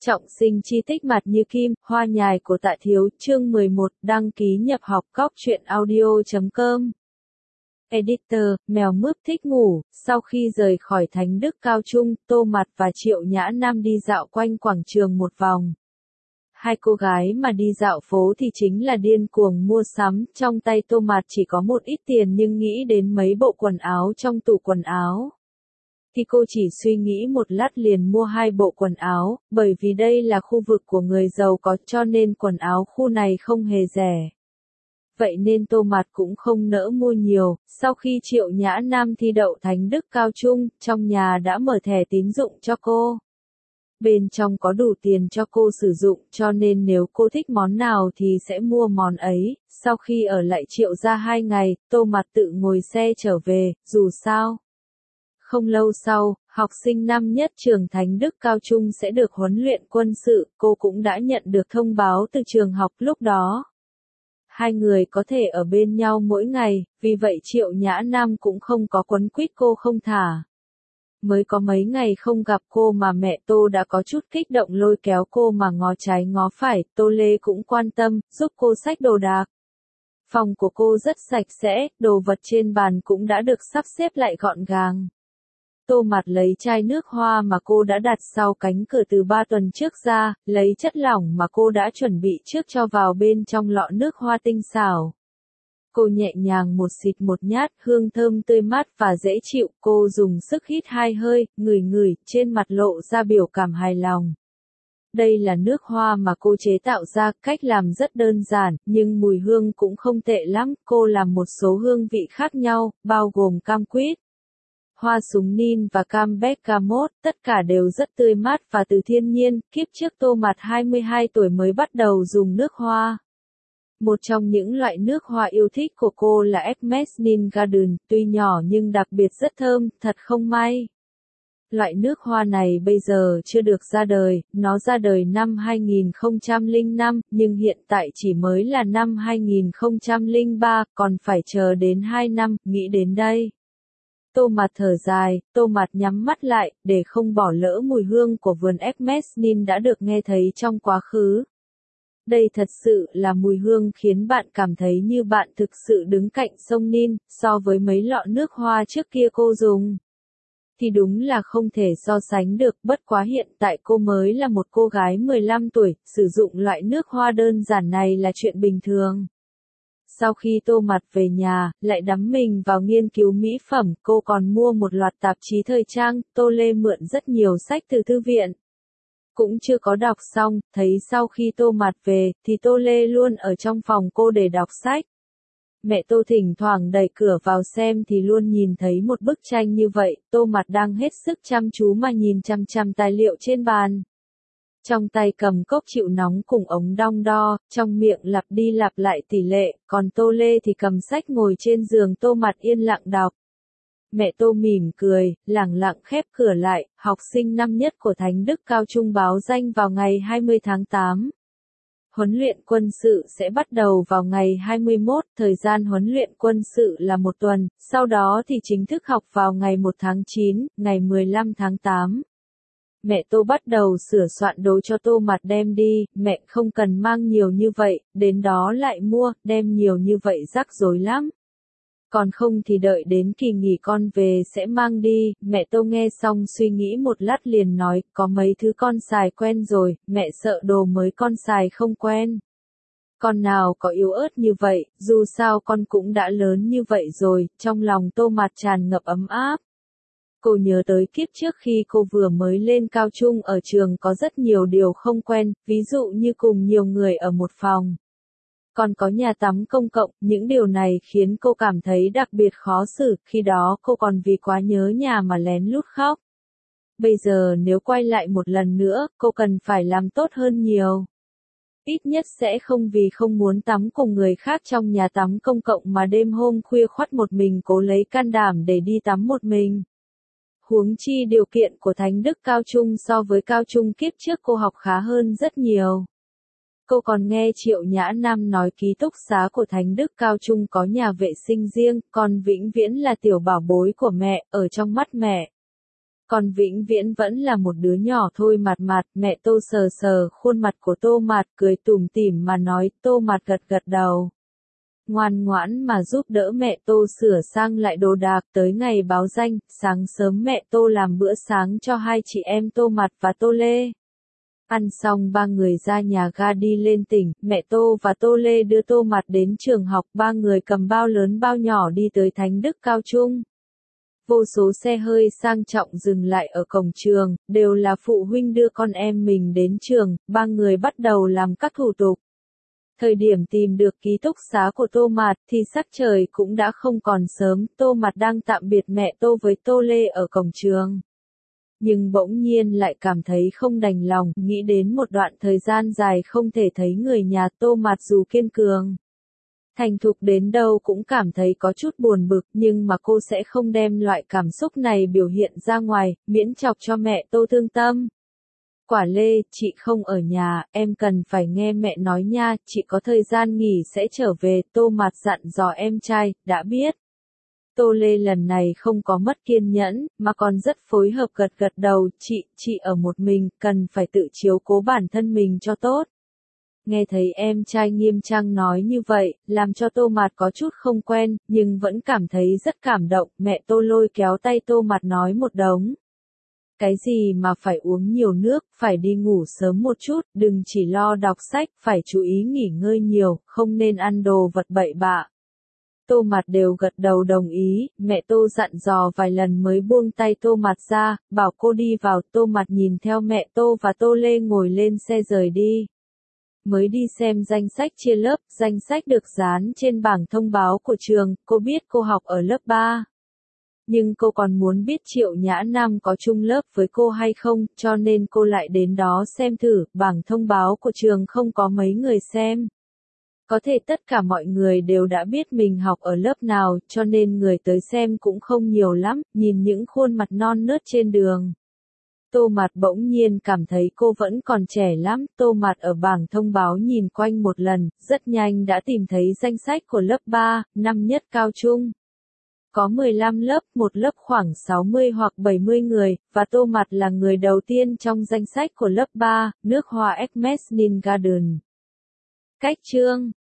Trọng sinh chi tích mặt như kim, hoa nhài của Tạ Thiếu, chương 11, đăng ký nhập học cóc truyện audio.com. Editor, mèo mướp thích ngủ, sau khi rời khỏi Thánh Đức Cao Trung, Tô Mặt và Triệu Nhã Nam đi dạo quanh quảng trường một vòng. Hai cô gái mà đi dạo phố thì chính là điên cuồng mua sắm, trong tay Tô Mặt chỉ có một ít tiền nhưng nghĩ đến mấy bộ quần áo trong tủ quần áo. Thì cô chỉ suy nghĩ một lát liền mua 2 bộ quần áo, bởi vì đây là khu vực của người giàu có cho nên quần áo khu này không hề rẻ. Vậy nên Tô Mặt cũng không nỡ mua nhiều, sau khi Triệu Nhã Nam thi đậu Thánh Đức Cao Trung, trong nhà đã mở thẻ tín dụng cho cô. Bên trong có đủ tiền cho cô sử dụng cho nên nếu cô thích món nào thì sẽ mua món ấy. Sau khi ở lại Triệu gia 2 ngày, Tô Mặt tự ngồi xe trở về, dù sao. Không lâu sau, học sinh năm nhất trường Thánh Đức Cao Trung sẽ được huấn luyện quân sự, cô cũng đã nhận được thông báo từ trường học lúc đó. Hai người có thể ở bên nhau mỗi ngày, vì vậy Triệu Nhã Nam cũng không có quấn quýt cô không thả. Mới có mấy ngày không gặp cô mà mẹ Tô đã có chút kích động lôi kéo cô mà ngó trái ngó phải, Tô Lê cũng quan tâm, giúp cô xách đồ đạc. Phòng của cô rất sạch sẽ, đồ vật trên bàn cũng đã được sắp xếp lại gọn gàng. Tô Mặt lấy chai nước hoa mà cô đã đặt sau cánh cửa từ 3 tuần trước ra, lấy chất lỏng mà cô đã chuẩn bị trước cho vào bên trong lọ nước hoa tinh xảo. Cô nhẹ nhàng một xịt một nhát, hương thơm tươi mát và dễ chịu, cô dùng sức hít 2 hơi, ngửi, trên mặt lộ ra biểu cảm hài lòng. Đây là nước hoa mà cô chế tạo ra, cách làm rất đơn giản, nhưng mùi hương cũng không tệ lắm, cô làm một số hương vị khác nhau, bao gồm cam quýt, hoa súng nin và cam bergamot, tất cả đều rất tươi mát và từ thiên nhiên. Kiếp trước Tô Mặt 22 tuổi mới bắt đầu dùng nước hoa. Một trong những loại nước hoa yêu thích của cô là Hermes Nin Garden, tuy nhỏ nhưng đặc biệt rất thơm, thật không may. Loại nước hoa này bây giờ chưa được ra đời, nó ra đời năm 2005, nhưng hiện tại chỉ mới là năm 2003, còn phải chờ đến 2 năm, nghĩ đến đây. Tô Mặt thở dài, Tô Mặt nhắm mắt lại, để không bỏ lỡ mùi hương của vườn Hermes Nin đã được nghe thấy trong quá khứ. Đây thật sự là mùi hương khiến bạn cảm thấy như bạn thực sự đứng cạnh sông Nin, so với mấy lọ nước hoa trước kia cô dùng. Thì đúng là không thể so sánh được, bất quá hiện tại cô mới là một cô gái 15 tuổi, sử dụng loại nước hoa đơn giản này là chuyện bình thường. Sau khi Tô Mặt về nhà, lại đắm mình vào nghiên cứu mỹ phẩm, cô còn mua một loạt tạp chí thời trang, Tô Lê mượn rất nhiều sách từ thư viện. Cũng chưa có đọc xong, thấy sau khi Tô Mặt về, thì Tô Lê luôn ở trong phòng cô để đọc sách. Mẹ Tô thỉnh thoảng đẩy cửa vào xem thì luôn nhìn thấy một bức tranh như vậy, Tô Mặt đang hết sức chăm chú mà nhìn chằm chằm tài liệu trên bàn. Trong tay cầm cốc chịu nóng cùng ống đong đo, trong miệng lặp đi lặp lại tỷ lệ, còn Tô Lê thì cầm sách ngồi trên giường. Tô Mặt yên lặng đọc. Mẹ Tô mỉm cười, lẳng lặng khép cửa lại, học sinh năm nhất của Thánh Đức Cao Trung báo danh vào ngày 20 tháng 8. Huấn luyện quân sự sẽ bắt đầu vào ngày 21, thời gian huấn luyện quân sự là 1 tuần, sau đó thì chính thức học vào ngày 1 tháng 9, ngày 15 tháng 8. Mẹ Tô bắt đầu sửa soạn đồ cho Tô Mặt đem đi, mẹ không cần mang nhiều như vậy, đến đó lại mua, đem nhiều như vậy rắc rối lắm. Còn không thì đợi đến kỳ nghỉ con về sẽ mang đi. Mẹ Tô nghe xong suy nghĩ một lát liền nói, có mấy thứ con xài quen rồi, mẹ sợ đồ mới con xài không quen. Con nào có yếu ớt như vậy, dù sao con cũng đã lớn như vậy rồi, trong lòng Tô Mặt tràn ngập ấm áp. Cô nhớ tới kiếp trước khi cô vừa mới lên cao trung ở trường có rất nhiều điều không quen, ví dụ như cùng nhiều người ở một phòng. Còn có nhà tắm công cộng, những điều này khiến cô cảm thấy đặc biệt khó xử, khi đó cô còn vì quá nhớ nhà mà lén lút khóc. Bây giờ nếu quay lại một lần nữa, cô cần phải làm tốt hơn nhiều. Ít nhất sẽ không vì không muốn tắm cùng người khác trong nhà tắm công cộng mà đêm hôm khuya khoắt một mình cố lấy can đảm để đi tắm một mình. Huống chi điều kiện của Thánh Đức Cao Trung so với Cao Trung kiếp trước cô học khá hơn rất nhiều. Cô còn nghe Triệu Nhã Nam nói ký túc xá của Thánh Đức Cao Trung có nhà vệ sinh riêng, còn vĩnh viễn là tiểu bảo bối của mẹ, ở trong mắt mẹ. Còn vĩnh viễn vẫn là một đứa nhỏ thôi Mạt Mạt. Mẹ Tô sờ sờ khuôn mặt của Tô Mạt, cười tủm tỉm mà nói. Tô Mạt gật gật đầu, ngoan ngoãn mà giúp đỡ mẹ Tô sửa sang lại đồ đạc. Tới ngày báo danh, sáng sớm mẹ Tô làm bữa sáng cho hai chị em Tô Mạt và Tô Lê. Ăn xong ba người ra nhà ga đi lên tỉnh, mẹ Tô và Tô Lê đưa Tô Mạt đến trường học, ba người cầm bao lớn bao nhỏ đi tới Thánh Đức Cao Trung. Vô số xe hơi sang trọng dừng lại ở cổng trường, đều là phụ huynh đưa con em mình đến trường, ba người bắt đầu làm các thủ tục. Thời điểm tìm được ký túc xá của Tô Mạt thì sắc trời cũng đã không còn sớm, Tô Mạt đang tạm biệt mẹ Tô với Tô Lê ở cổng trường. Nhưng bỗng nhiên lại cảm thấy không đành lòng, nghĩ đến một đoạn thời gian dài không thể thấy người nhà. Tô Mạt dù kiên cường, thành thục đến đâu cũng cảm thấy có chút buồn bực, nhưng mà cô sẽ không đem loại cảm xúc này biểu hiện ra ngoài, miễn chọc cho mẹ Tô thương tâm. Quả Lê, chị không ở nhà, em cần phải nghe mẹ nói nha, chị có thời gian nghỉ sẽ trở về. Tô Mạt dặn dò em trai. Đã biết. Tô Lê lần này không có mất kiên nhẫn, mà còn rất phối hợp gật gật đầu. Chị ở một mình, cần phải tự chiếu cố bản thân mình cho tốt. Nghe thấy em trai nghiêm trang nói như vậy, làm cho Tô Mạt có chút không quen, nhưng vẫn cảm thấy rất cảm động. Mẹ Tô lôi kéo tay Tô Mạt nói một đống. Cái gì mà phải uống nhiều nước, phải đi ngủ sớm một chút, đừng chỉ lo đọc sách, phải chú ý nghỉ ngơi nhiều, không nên ăn đồ vật bậy bạ. Tô Mạt đều gật đầu đồng ý, mẹ Tô dặn dò vài lần mới buông tay Tô Mạt ra, bảo cô đi vào. Tô Mạt nhìn theo mẹ Tô và Tô Lê ngồi lên xe rời đi. Mới đi xem danh sách chia lớp, danh sách được dán trên bảng thông báo của trường, cô biết cô học ở lớp 3. Nhưng cô còn muốn biết Triệu Nhã Nam có chung lớp với cô hay không, cho nên cô lại đến đó xem thử. Bảng thông báo của trường không có mấy người xem. Có thể tất cả mọi người đều đã biết mình học ở lớp nào, cho nên người tới xem cũng không nhiều lắm. Nhìn những khuôn mặt non nớt trên đường, Tô Mạt bỗng nhiên cảm thấy cô vẫn còn trẻ lắm. Tô Mạt ở bảng thông báo nhìn quanh một lần, rất nhanh đã tìm thấy danh sách của lớp 3, năm nhất cao trung. Có 15 lớp, một lớp khoảng 60 hoặc 70 người, và Tô Mạt là người đầu tiên trong danh sách của lớp 3, nước hoa Hermes Garden. Cách chương